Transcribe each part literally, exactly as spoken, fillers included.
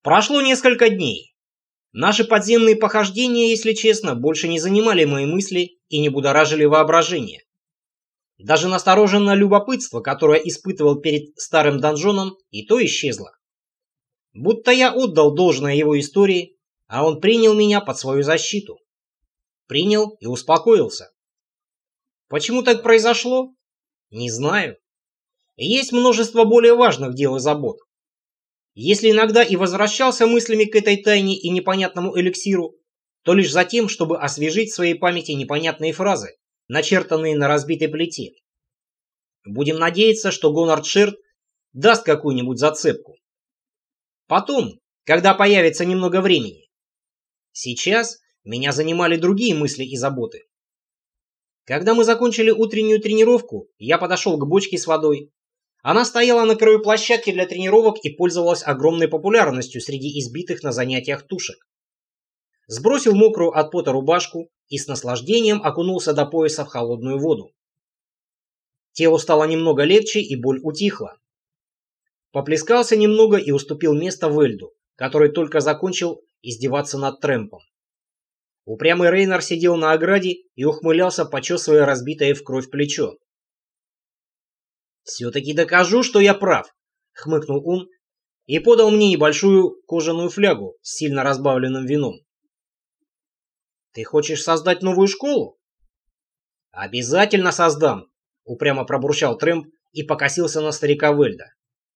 Прошло несколько дней. Наши подземные похождения, если честно, больше не занимали мои мысли и не будоражили воображение. Даже настороженное любопытство, которое испытывал перед старым донжоном, и то исчезло. Будто я отдал должное его истории, а он принял меня под свою защиту. Принял и успокоился. Почему так произошло? Не знаю. Есть множество более важных дел и забот. Если иногда и возвращался мыслями к этой тайне и непонятному эликсиру, то лишь за тем, чтобы освежить в своей памяти непонятные фразы, начертанные на разбитой плите. Будем надеяться, что Гонард Шерд даст какую-нибудь зацепку. Потом, когда появится немного времени. Сейчас меня занимали другие мысли и заботы. Когда мы закончили утреннюю тренировку, я подошел к бочке с водой. Она стояла на краю площадки для тренировок и пользовалась огромной популярностью среди избитых на занятиях тушек. Сбросил мокрую от пота рубашку и с наслаждением окунулся до пояса в холодную воду. Телу стало немного легче и боль утихла. Поплескался немного и уступил место Вельду, который только закончил издеваться над Трэмпом. Упрямый Рейнар сидел на ограде и ухмылялся, почесывая разбитое в кровь плечо. «Все-таки докажу, что я прав», — хмыкнул он и подал мне небольшую кожаную флягу с сильно разбавленным вином. «Ты хочешь создать новую школу?» «Обязательно создам», — упрямо пробурчал Трэмп и покосился на старика Вельда.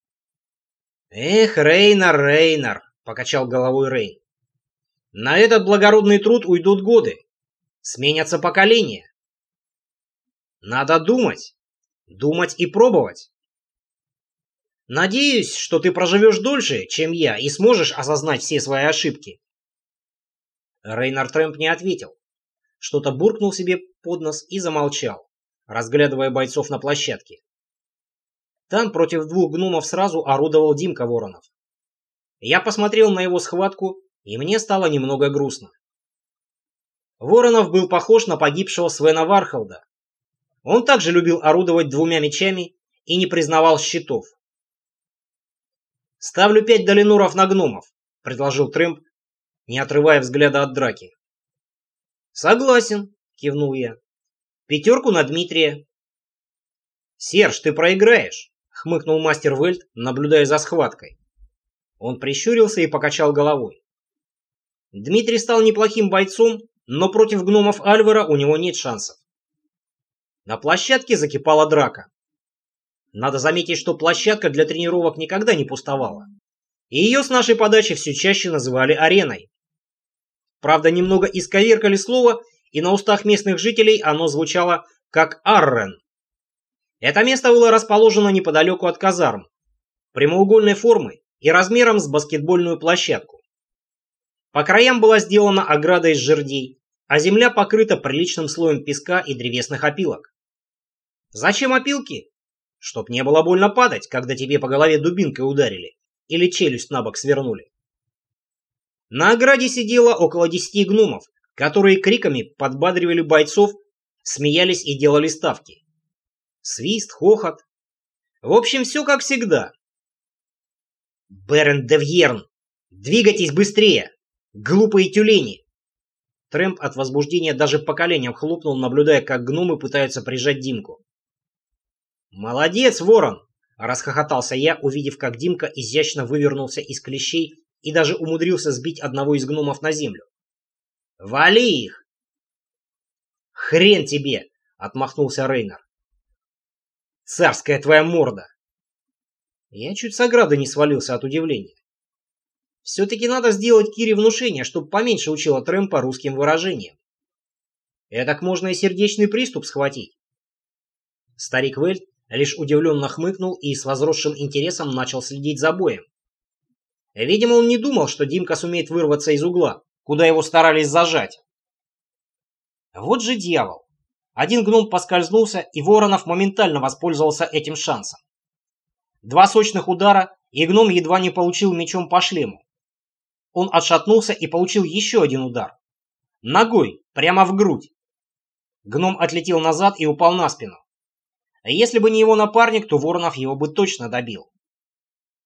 «Эх, Рейнар, Рейнар», — покачал головой Рейн. «На этот благородный труд уйдут годы. Сменятся поколения. Надо думать. Думать и пробовать. Надеюсь, что ты проживешь дольше, чем я, и сможешь осознать все свои ошибки». Рейнар Трэмп не ответил. Что-то буркнул себе под нос и замолчал, разглядывая бойцов на площадке. Там против двух гномов сразу орудовал Димка Воронов. Я посмотрел на его схватку, и мне стало немного грустно. Воронов был похож на погибшего Свена Вархолда. Он также любил орудовать двумя мечами и не признавал щитов. «Ставлю пять долинуров на гномов», — предложил Трэмп, не отрывая взгляда от драки. «Согласен», — кивнул я. «Пятерку на Дмитрия». «Серж, ты проиграешь», — хмыкнул мастер Вельд, наблюдая за схваткой. Он прищурился и покачал головой. Дмитрий стал неплохим бойцом, но против гномов Альвара у него нет шансов. На площадке закипала драка. Надо заметить, что площадка для тренировок никогда не пустовала. И ее с нашей подачи все чаще называли ареной. Правда, немного исковеркали слово, и на устах местных жителей оно звучало как «Аррен». Это место было расположено неподалеку от казарм, прямоугольной формы и размером с баскетбольную площадку. По краям была сделана ограда из жердей, а земля покрыта приличным слоем песка и древесных опилок. Зачем опилки? Чтоб не было больно падать, когда тебе по голове дубинкой ударили или челюсть на бок свернули. На ограде сидело около десяти гномов, которые криками подбадривали бойцов, смеялись и делали ставки. Свист, хохот. В общем, все как всегда. «Берен де Вьерн! Двигайтесь быстрее! Глупые тюлени!» Трэмп от возбуждения даже по коленям хлопнул, наблюдая, как гномы пытаются прижать Димку. «Молодец, Ворон!» — расхохотался я, увидев, как Димка изящно вывернулся из клещей и даже умудрился сбить одного из гномов на землю. «Вали их!» «Хрен тебе!» — отмахнулся Рейнар. «Царская твоя морда!» Я чуть с ограды не свалился от удивления. Все-таки надо сделать Кире внушение, чтобы поменьше учила Трэмпа русским выражениям. Эдак можно и сердечный приступ схватить. Старик Вельд лишь удивленно хмыкнул и с возросшим интересом начал следить за боем. Видимо, он не думал, что Димка сумеет вырваться из угла, куда его старались зажать. Вот же дьявол. Один гном поскользнулся, и Воронов моментально воспользовался этим шансом. Два сочных удара, и гном едва не получил мечом по шлему. Он отшатнулся и получил еще один удар. Ногой, прямо в грудь. Гном отлетел назад и упал на спину. Если бы не его напарник, то Воронов его бы точно добил.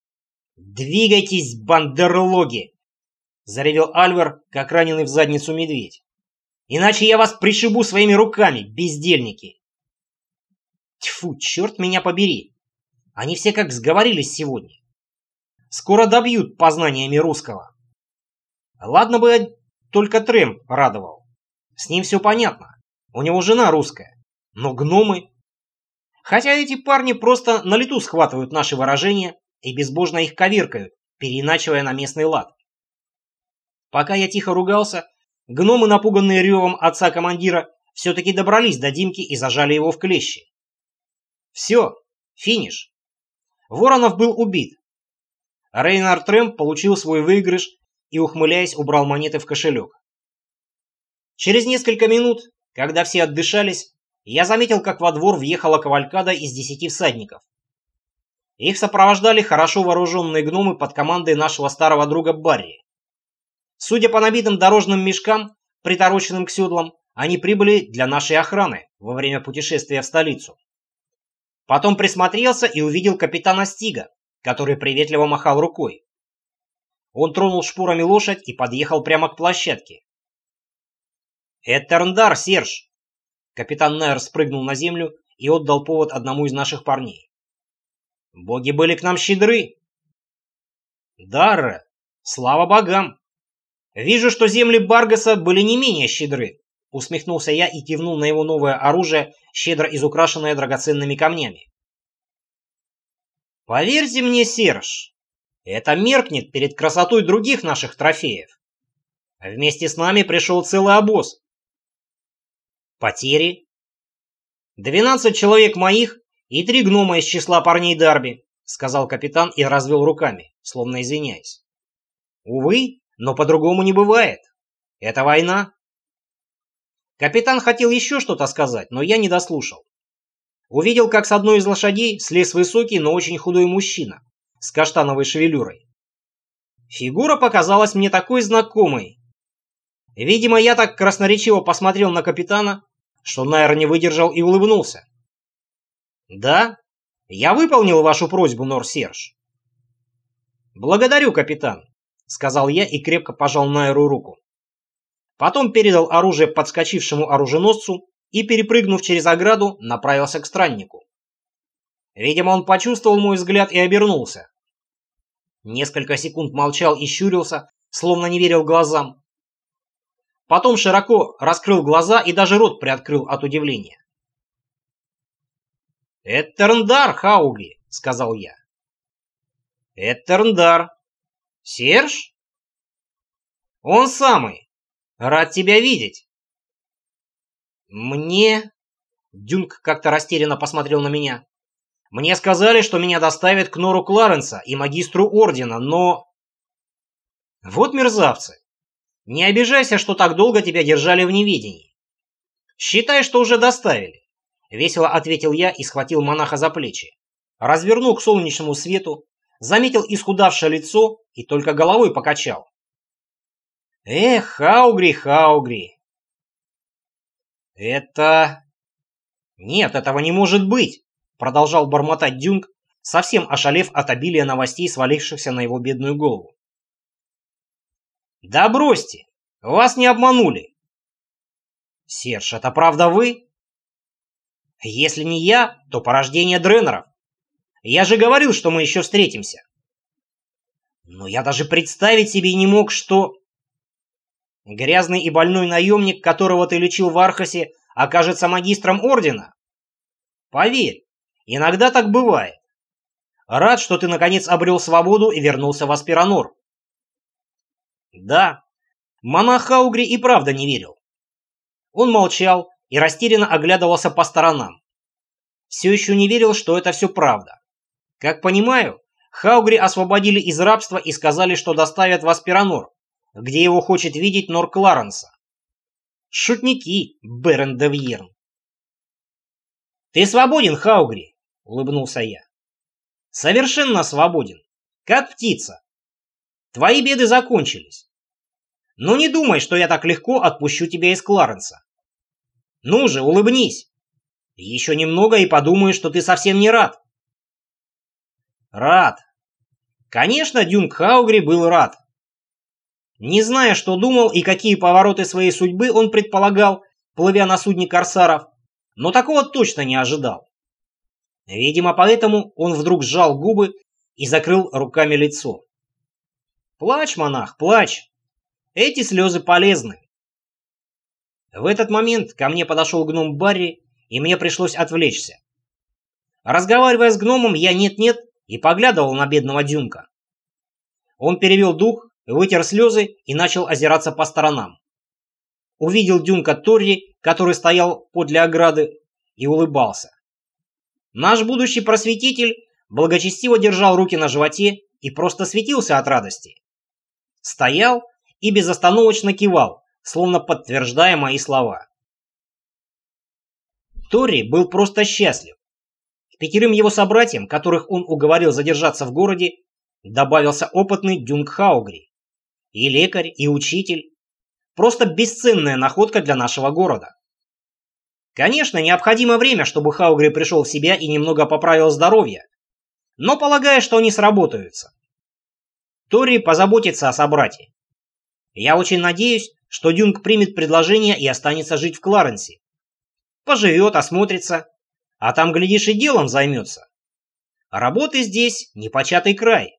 «Двигайтесь, бандерлоги!» — заревел Альвар, как раненый в задницу медведь. «Иначе я вас пришибу своими руками, бездельники!» Тьфу, черт меня побери! Они все как сговорились сегодня. Скоро добьют познаниями русского. Ладно бы только Трэмп радовал. С ним все понятно. У него жена русская. Но гномы... Хотя эти парни просто на лету схватывают наши выражения и безбожно их коверкают, переиначивая на местный лад. Пока я тихо ругался, гномы, напуганные ревом отца-командира, все-таки добрались до Димки и зажали его в клещи. Все, финиш. Воронов был убит. Рейнар Трэмп получил свой выигрыш и, ухмыляясь, убрал монеты в кошелек. Через несколько минут, когда все отдышались, я заметил, как во двор въехала кавалькада из десяти всадников. Их сопровождали хорошо вооруженные гномы под командой нашего старого друга Барри. Судя по набитым дорожным мешкам, притороченным к седлам, они прибыли для нашей охраны во время путешествия в столицу. Потом присмотрелся и увидел капитана Стига, который приветливо махал рукой. Он тронул шпорами лошадь и подъехал прямо к площадке. «Этерндар, Серж!» Капитан Найер спрыгнул на землю и отдал повод одному из наших парней. «Боги были к нам щедры!» «Дарра! Слава богам! Вижу, что земли Баргаса были не менее щедры!» Усмехнулся я и кивнул на его новое оружие, щедро изукрашенное драгоценными камнями. «Поверьте мне, Серж, это меркнет перед красотой других наших трофеев. Вместе с нами пришел целый обоз. Потери? Двенадцать человек моих и три гнома из числа парней Дарби», — сказал капитан и развел руками, словно извиняясь. «Увы, но по-другому не бывает. Это война». Капитан хотел еще что-то сказать, но я не дослушал. Увидел, как с одной из лошадей слез высокий, но очень худой мужчина с каштановой шевелюрой. Фигура показалась мне такой знакомой. Видимо, я так красноречиво посмотрел на капитана, что Найер не выдержал и улыбнулся. «Да, я выполнил вашу просьбу, Нор-Серж». «Благодарю, капитан», — сказал я и крепко пожал Найеру руку. Потом передал оружие подскочившему оруженосцу и, перепрыгнув через ограду, направился к страннику. Видимо, он почувствовал мой взгляд и обернулся. Несколько секунд молчал и щурился, словно не верил глазам. Потом широко раскрыл глаза и даже рот приоткрыл от удивления. «Этерндар, Хауги», — сказал я. «Этерндар. Серж? Он самый. Рад тебя видеть». «Мне...» — Дюнк как-то растерянно посмотрел на меня. «Мне сказали, что меня доставят к Нору Кларенса и магистру Ордена, но...» «Вот мерзавцы. Не обижайся, что так долго тебя держали в неведении. Считай, что уже доставили», — весело ответил я и схватил монаха за плечи. Развернул к солнечному свету, заметил исхудавшее лицо и только головой покачал. «Эх, Хаугри, Хаугри!» «Это... Нет, этого не может быть!» — продолжал бормотать Дюнк, совсем ошалев от обилия новостей, свалившихся на его бедную голову. «Да бросьте! Вас не обманули!» «Серж, это правда вы?» «Если не я, то порождение Дренеров. Я же говорил, что мы еще встретимся!» «Но я даже представить себе не мог, что...» «Грязный и больной наемник, которого ты лечил в Архасе, окажется магистром Ордена? Поверь, иногда так бывает. Рад, что ты наконец обрел свободу и вернулся в Аспиранор». Да, монах Хаугри и правда не верил. Он молчал и растерянно оглядывался по сторонам. Все еще не верил, что это все правда. Как понимаю, Хаугри освободили из рабства и сказали, что доставят в Аспиранор, где его хочет видеть Нор Кларенса. Шутники, Берен де Вьерн. «Ты свободен, Хаугри», — улыбнулся я. «Совершенно свободен, как птица. Твои беды закончились. Но не думай, что я так легко отпущу тебя из Кларенса. Ну же, улыбнись. Еще немного и подумаю, что ты совсем не рад». «Рад». Конечно, Дюнк Хаугри был рад. Не зная, что думал и какие повороты своей судьбы он предполагал, плывя на судне корсаров, но такого точно не ожидал. Видимо, поэтому он вдруг сжал губы и закрыл руками лицо. «Плачь, монах, плачь! Эти слезы полезны!» В этот момент ко мне подошел гном Барри, и мне пришлось отвлечься. Разговаривая с гномом, я нет-нет и поглядывал на бедного Дюнка. Он перевел дух, вытер слезы и начал озираться по сторонам. Увидел Дюнка Торри, который стоял подле ограды, и улыбался. Наш будущий просветитель благочестиво держал руки на животе и просто светился от радости. Стоял и безостановочно кивал, словно подтверждая мои слова. Торри был просто счастлив. К пятерым его собратьям, которых он уговорил задержаться в городе, добавился опытный Дюнк Хаугри. И лекарь, и учитель. Просто бесценная находка для нашего города. Конечно, необходимо время, чтобы Хаугри пришел в себя и немного поправил здоровье, но полагаю, что они сработаются. Торри позаботится о собрате. Я очень надеюсь, что Дюнк примет предложение и останется жить в Кларенсе. Поживет, осмотрится, а там, глядишь, и делом займется. Работы здесь непочатый край.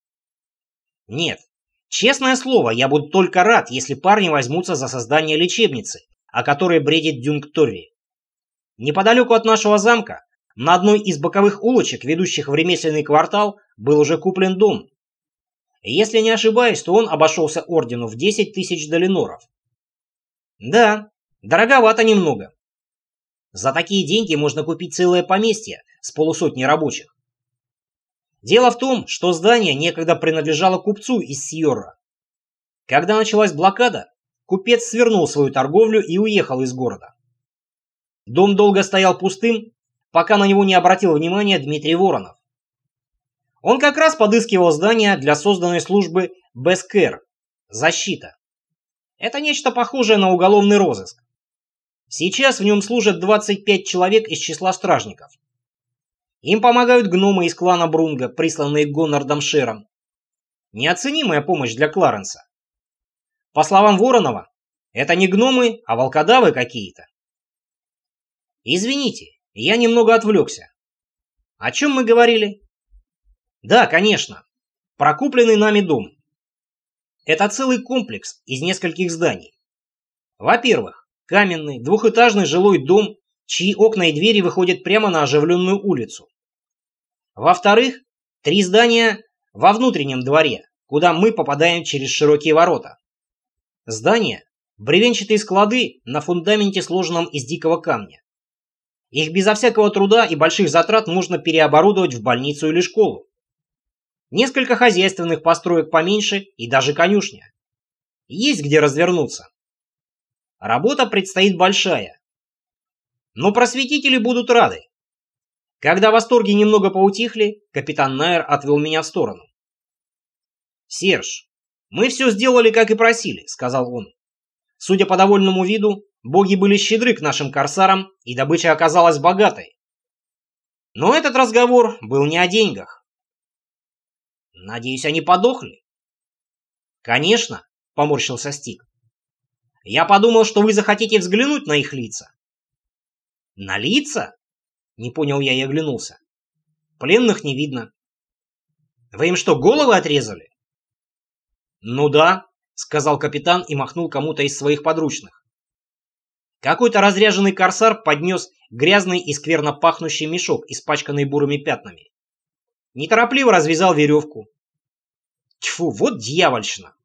Нет, честное слово, я буду только рад, если парни возьмутся за создание лечебницы, о которой бредит Дюнк Торри. Неподалеку от нашего замка, на одной из боковых улочек, ведущих в ремесленный квартал, был уже куплен дом. Если не ошибаюсь, то он обошелся ордену в десять тысяч долиноров. Да, дороговато немного. За такие деньги можно купить целое поместье с полусотней рабочих. Дело в том, что здание некогда принадлежало купцу из Сьорра. Когда началась блокада, купец свернул свою торговлю и уехал из города. Дом долго стоял пустым, пока на него не обратил внимания Дмитрий Воронов. Он как раз подыскивал здание для созданной службы Бескэр – защита. Это нечто похожее на уголовный розыск. Сейчас в нем служат двадцать пять человек из числа стражников. Им помогают гномы из клана Брунга, присланные Гоннардом Шером. Неоценимая помощь для Кларенса. По словам Воронова, это не гномы, а волкодавы какие-то. Извините, я немного отвлекся. О чем мы говорили? Да, конечно, про купленный нами дом. Это целый комплекс из нескольких зданий. Во-первых, каменный двухэтажный жилой дом, чьи окна и двери выходят прямо на оживленную улицу. Во-вторых, три здания во внутреннем дворе, куда мы попадаем через широкие ворота. Здания – бревенчатые склады на фундаменте, сложенном из дикого камня. Их безо всякого труда и больших затрат можно переоборудовать в больницу или школу. Несколько хозяйственных построек поменьше и даже конюшня. Есть где развернуться. Работа предстоит большая. Но просветители будут рады. Когда восторги немного поутихли, капитан Найер отвел меня в сторону. «Серж, мы все сделали, как и просили», — сказал он. Судя по довольному виду, боги были щедры к нашим корсарам, и добыча оказалась богатой. Но этот разговор был не о деньгах. Надеюсь, они подохли? Конечно, поморщился Стик. Я подумал, что вы захотите взглянуть на их лица. На лица? Не понял я и оглянулся. Пленных не видно. Вы им что, головы отрезали? Ну да, сказал капитан и махнул кому-то из своих подручных. Какой-то разряженный корсар поднес грязный и скверно пахнущий мешок, испачканный бурыми пятнами. Неторопливо развязал веревку. Тьфу, вот дьявольщина.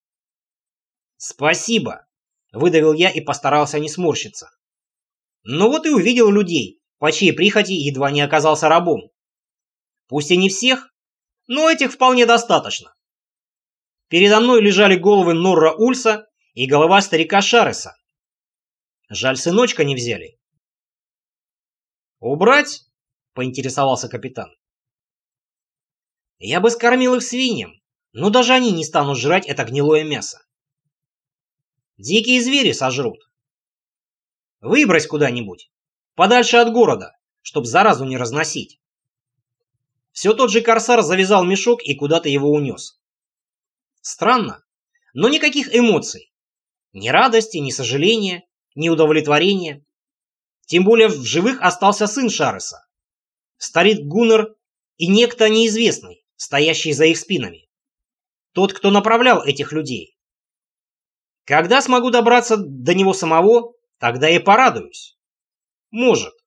Спасибо, выдавил я и постарался не сморщиться. Ну вот и увидел людей, по чьей прихоти едва не оказался рабом. Пусть и не всех, но этих вполне достаточно. Передо мной лежали головы Норра Ульса и голова старика Шареса. Жаль, сыночка не взяли. «Убрать?» — поинтересовался капитан. «Я бы скормил их свиньям, но даже они не станут жрать это гнилое мясо. Дикие звери сожрут. Выбрось куда-нибудь, подальше от города, чтоб заразу не разносить». Все тот же корсар завязал мешок и куда-то его унес. Странно, но никаких эмоций. Ни радости, ни сожаления, ни удовлетворения. Тем более в живых остался сын Шареса, старик Гуннар и некто неизвестный, стоящий за их спинами. Тот, кто направлял этих людей. Когда смогу добраться до него самого, тогда и порадуюсь. Может,